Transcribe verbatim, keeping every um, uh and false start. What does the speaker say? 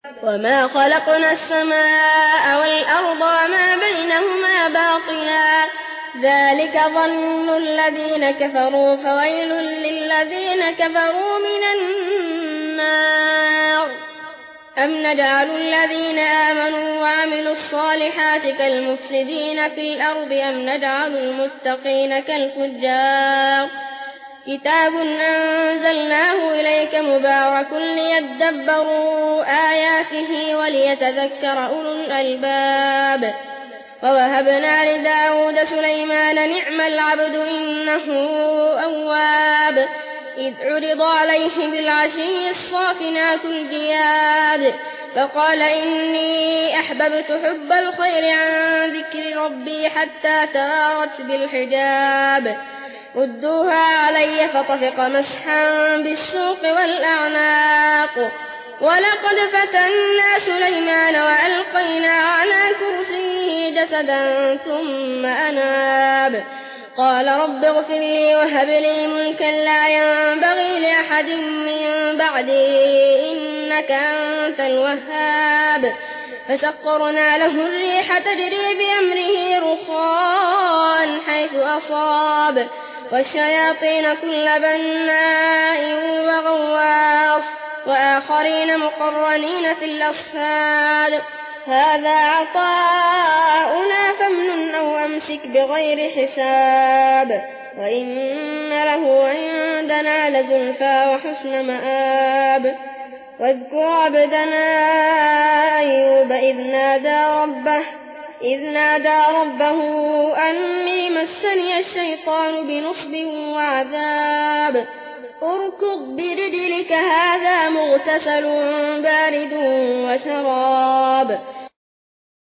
وما خلقنا السماء والأرض وما بينهما باطلا ذلك ظن الذين كفروا فويل للذين كفروا من النار. أم نجعل الذين آمنوا وعملوا الصالحات كالمفسدين في الأرض أم نجعل المتقين كالفجار. كتاب أنزلناه إليك مبارك ليدبروا آياته وليتذكر أولو الألباب. ووهبنا لداود سليمان نعم العبد إنه أواب. إذ عرض عليه بالعشي الصافنات الجياد فقال إني أحببت حب الخير عن ذكر ربي حتى توارت بالحجاب. ردوها علي فطفق مسحا بالسوق والأعناق. ولقد فتنا سليمان وألقينا على كرسيه جسدا ثم أناب. قال رب اغفر لي وهب لي ملكا لا ينبغي لأحد من بعدي إنك أنت الوهاب. فسخرنا له الريح تجري بأمره رخاء حيث أصاب والشياطين كل بناء وغواص وآخرين مقرنين في الأصفاد. هذا عطاؤنا فامنن أو أمسك بغير حساب وإن له عندنا لزلفى وحسن مآب. واذكر عبدنا أيوب إذ نادى ربه إذ نادى ربه أني مسني الشيطان بنصب وعذاب. اركض برجلك هذا مغتسل بارد وشراب.